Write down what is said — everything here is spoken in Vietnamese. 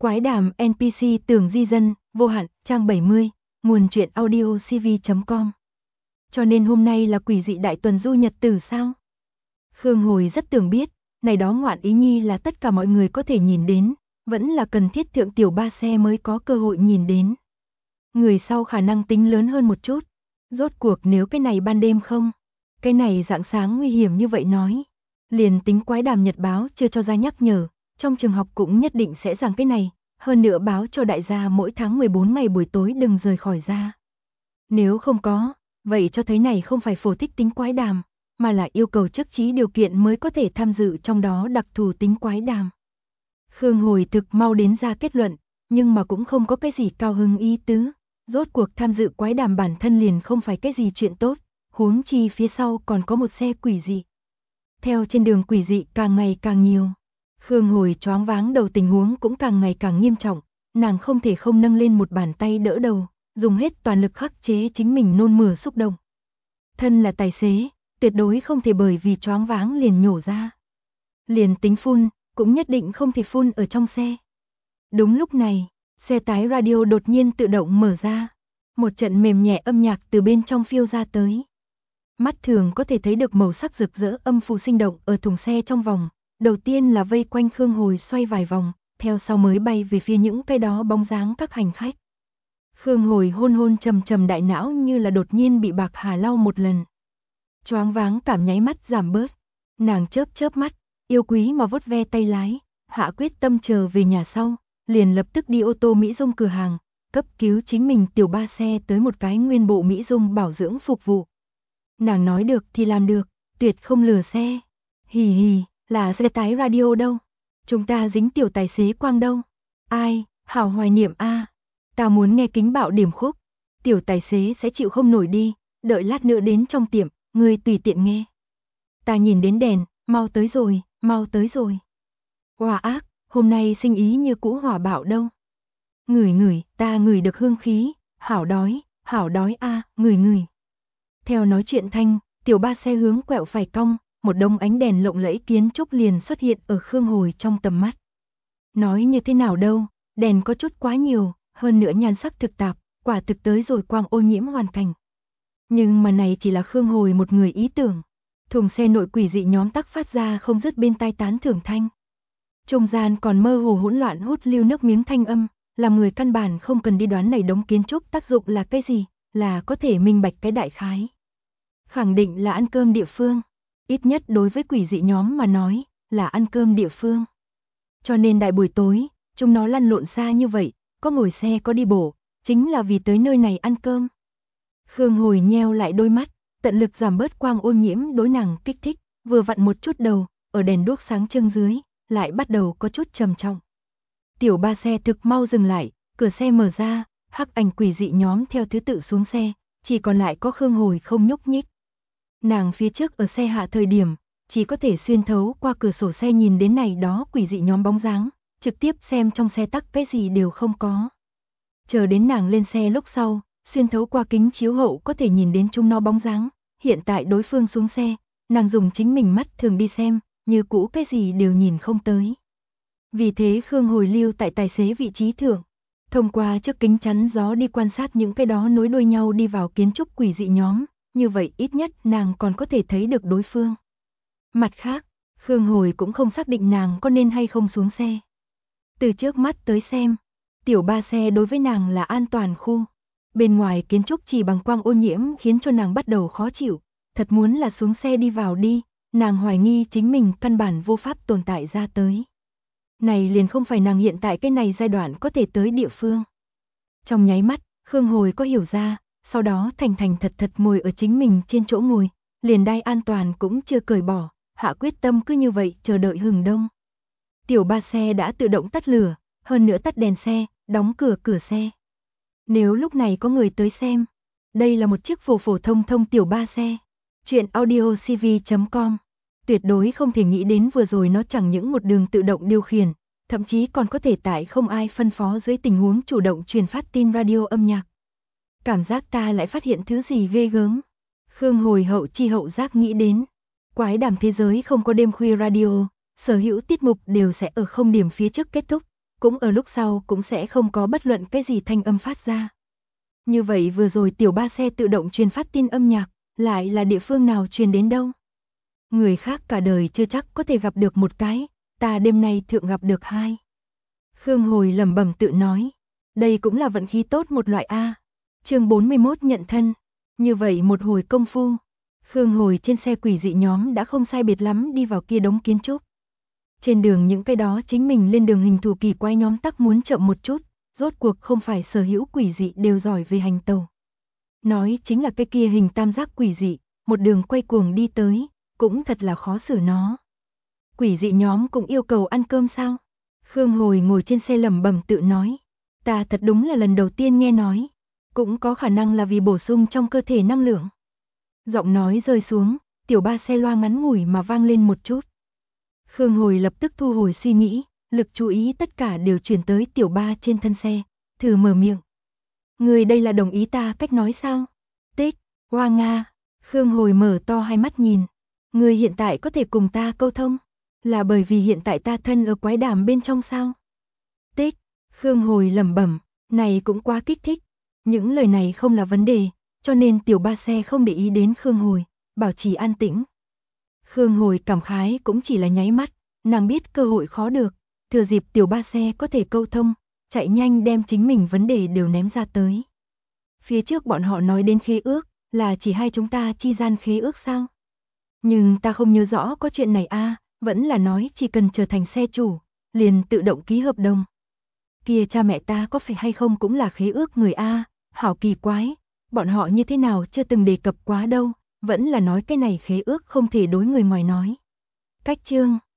Quái đàm NPC tưởng di dân, vô hạn, trang 70, nguồn truyện audio cv.com. Cho nên hôm nay là quỷ dị đại tuần du nhật tử sao? Khương Hồi rất tưởng biết, này đó ngoạn ý nhi là tất cả mọi người có thể nhìn đến, vẫn là cần thiết thượng tiểu ba xe mới có cơ hội nhìn đến. Người sau khả năng tính lớn hơn một chút, rốt cuộc nếu cái này ban đêm không, cái này rạng sáng nguy hiểm như vậy nói. Liền tính quái đàm nhật báo chưa cho ra nhắc nhở, trong trường học cũng nhất định sẽ giảng cái này, hơn nữa báo cho đại gia mỗi tháng 14 ngày buổi tối đừng rời khỏi ra. Nếu không có, vậy cho thấy này không phải phổ thích tính quái đàm, mà là yêu cầu chức trí điều kiện mới có thể tham dự trong đó đặc thù tính quái đàm. Khương Hồi thực mau đến ra kết luận, nhưng mà cũng không có cái gì cao hứng ý tứ, rốt cuộc tham dự quái đàm bản thân liền không phải cái gì chuyện tốt, huống chi phía sau còn có một xe quỷ dị. Theo trên đường quỷ dị càng ngày càng nhiều, Khương Hồi choáng váng đầu tình huống cũng càng ngày càng nghiêm trọng, nàng không thể không nâng lên một bàn tay đỡ đầu, dùng hết toàn lực khắc chế chính mình nôn mửa xúc động. Thân là tài xế, tuyệt đối không thể bởi vì choáng váng liền nhổ ra. Liền tính phun, cũng nhất định không thể phun ở trong xe. Đúng lúc này, xe tái radio đột nhiên tự động mở ra, một trận mềm nhẹ âm nhạc từ bên trong phiêu ra tới. Mắt thường có thể thấy được màu sắc rực rỡ âm phù sinh động ở thùng xe trong vòng, đầu tiên là vây quanh Khương Hồi xoay vài vòng, theo sau mới bay về phía những cái đó bóng dáng các hành khách. Khương Hồi hôn hôn trầm trầm đại não như là đột nhiên bị bạc hà lau một lần. Choáng váng cảm nháy mắt giảm bớt, nàng chớp chớp mắt, yêu quý mà vuốt ve tay lái, hạ quyết tâm chờ về nhà sau, liền lập tức đi ô tô Mỹ Dung cửa hàng, cấp cứu chính mình tiểu ba xe tới một cái nguyên bộ Mỹ Dung bảo dưỡng phục vụ. Nàng nói được thì làm được, tuyệt không lừa xe. Hì hì, là xe tái radio đâu? Chúng ta dính tiểu tài xế quang đâu? Ai, hảo hoài niệm a. Ta muốn nghe kính bạo điểm khúc. Tiểu tài xế sẽ chịu không nổi đi, đợi lát nữa đến trong tiệm, ngươi tùy tiện nghe. Ta nhìn đến đèn, mau tới rồi, mau tới rồi. Hòa ác, hôm nay sinh ý như cũ hỏa bạo đâu. Ngửi ngửi, ta ngửi được hương khí, hảo đói a, ngửi ngửi. Theo nói chuyện thanh, tiểu ba xe hướng quẹo phải cong, một đống ánh đèn lộng lẫy kiến trúc liền xuất hiện ở Khương Hồi trong tầm mắt. Nói như thế nào đâu, đèn có chút quá nhiều, hơn nữa nhan sắc thực tạp, quả thực tới rồi quang ô nhiễm hoàn cảnh. Nhưng mà này chỉ là Khương Hồi một người ý tưởng. Thùng xe nội quỷ dị nhóm tắc phát ra không dứt bên tai tán thưởng thanh. Trung gian còn mơ hồ hỗn loạn hút lưu nước miếng thanh âm, làm người căn bản không cần đi đoán này đống kiến trúc tác dụng là cái gì, là có thể minh bạch cái đại khái. Khẳng định là ăn cơm địa phương, ít nhất đối với quỷ dị nhóm mà nói, là ăn cơm địa phương. Cho nên đại buổi tối, chúng nó lăn lộn xa như vậy, có ngồi xe có đi bộ, chính là vì tới nơi này ăn cơm. Khương Hồi nheo lại đôi mắt, tận lực giảm bớt quang ô nhiễm đối nàng kích thích, vừa vặn một chút đầu, ở đèn đuốc sáng trưng dưới, lại bắt đầu có chút trầm trọng. Tiểu ba xe thực mau dừng lại, cửa xe mở ra, hắc ảnh quỷ dị nhóm theo thứ tự xuống xe, chỉ còn lại có Khương Hồi không nhúc nhích. Nàng phía trước ở xe hạ thời điểm, chỉ có thể xuyên thấu qua cửa sổ xe nhìn đến này đó quỷ dị nhóm bóng dáng, trực tiếp xem trong xe tắc cái gì đều không có. Chờ đến nàng lên xe lúc sau, xuyên thấu qua kính chiếu hậu có thể nhìn đến chúng nó bóng dáng, hiện tại đối phương xuống xe, nàng dùng chính mình mắt thường đi xem, như cũ cái gì đều nhìn không tới. Vì thế Khương Hồi lưu tại tài xế vị trí thượng, thông qua chiếc kính chắn gió đi quan sát những cái đó nối đuôi nhau đi vào kiến trúc quỷ dị nhóm, như vậy ít nhất nàng còn có thể thấy được đối phương. Mặt khác, Khương Hồi cũng không xác định nàng có nên hay không xuống xe. Từ trước mắt tới xem, tiểu ba xe đối với nàng là an toàn khu. Bên ngoài kiến trúc chỉ bằng quang ô nhiễm khiến cho nàng bắt đầu khó chịu, thật muốn là xuống xe đi vào đi, nàng hoài nghi chính mình căn bản vô pháp tồn tại ra tới. Này liền không phải nàng hiện tại cái này giai đoạn có thể tới địa phương. Trong nháy mắt, Khương Hồi có hiểu ra, sau đó thành thành thật thật ngồi ở chính mình trên chỗ ngồi, liền đai an toàn cũng chưa cởi bỏ, hạ quyết tâm cứ như vậy chờ đợi hừng đông. Tiểu ba xe đã tự động tắt lửa, hơn nữa tắt đèn xe, đóng cửa xe. Nếu lúc này có người tới xem, đây là một chiếc phổ thông tiểu ba xe. Chuyện audio cv.com. Tuyệt đối không thể nghĩ đến vừa rồi nó chẳng những một đường tự động điều khiển, thậm chí còn có thể tại không ai phân phó dưới tình huống chủ động truyền phát tin radio âm nhạc. Cảm giác ta lại phát hiện thứ gì ghê gớm. Khương Hồi hậu chi hậu giác nghĩ đến. Quái đàm thế giới không có đêm khuya radio, sở hữu tiết mục đều sẽ ở không điểm phía trước kết thúc, cũng ở lúc sau cũng sẽ không có bất luận cái gì thanh âm phát ra. Như vậy vừa rồi tiểu ba xe tự động truyền phát tin âm nhạc, lại là địa phương nào truyền đến đâu? Người khác cả đời chưa chắc có thể gặp được một cái, ta đêm nay thượng gặp được hai. Khương Hồi lẩm bẩm tự nói, đây cũng là vận khí tốt một loại A. Chương 41 nhận thân. Như vậy một hồi công phu, Khương Hồi trên xe quỷ dị nhóm đã không sai biệt lắm đi vào kia đống kiến trúc. Trên đường những cái đó chính mình lên đường hình thù kỳ quái nhóm tắc muốn chậm một chút, rốt cuộc không phải sở hữu quỷ dị đều giỏi về hành tàu. Nói chính là cái kia hình tam giác quỷ dị, một đường quay cuồng đi tới, cũng thật là khó xử nó. Quỷ dị nhóm cũng yêu cầu ăn cơm sao? Khương Hồi ngồi trên xe lẩm bẩm tự nói, ta thật đúng là lần đầu tiên nghe nói, cũng có khả năng là vì bổ sung trong cơ thể năng lượng. Giọng nói rơi xuống, tiểu ba xe loa ngắn ngủi mà vang lên một chút. Khương Hồi lập tức thu hồi suy nghĩ, lực chú ý tất cả đều chuyển tới tiểu ba trên thân xe, thử mở miệng. Người đây là đồng ý ta cách nói sao? Tích, hoa nga. Khương Hồi mở to hai mắt nhìn. Người hiện tại có thể cùng ta câu thông, là bởi vì hiện tại ta thân ở quái đàm bên trong sao? Tích, Khương Hồi lẩm bẩm, này cũng quá kích thích. Những lời này không là vấn đề, cho nên tiểu ba xe không để ý đến Khương Hồi, bảo trì an tĩnh. Khương Hồi cảm khái cũng chỉ là nháy mắt, nàng biết cơ hội khó được, thừa dịp tiểu ba xe có thể câu thông, chạy nhanh đem chính mình vấn đề đều ném ra tới. Phía trước bọn họ nói đến khế ước, là chỉ hai chúng ta chi gian khế ước sao? Nhưng ta không nhớ rõ có chuyện này a, vẫn là nói chỉ cần trở thành xe chủ, liền tự động ký hợp đồng. Kia cha mẹ ta có phải hay không cũng là khế ước người a, hảo kỳ quái, bọn họ như thế nào chưa từng đề cập quá đâu, vẫn là nói cái này khế ước không thể đối người ngoài nói. Cách chương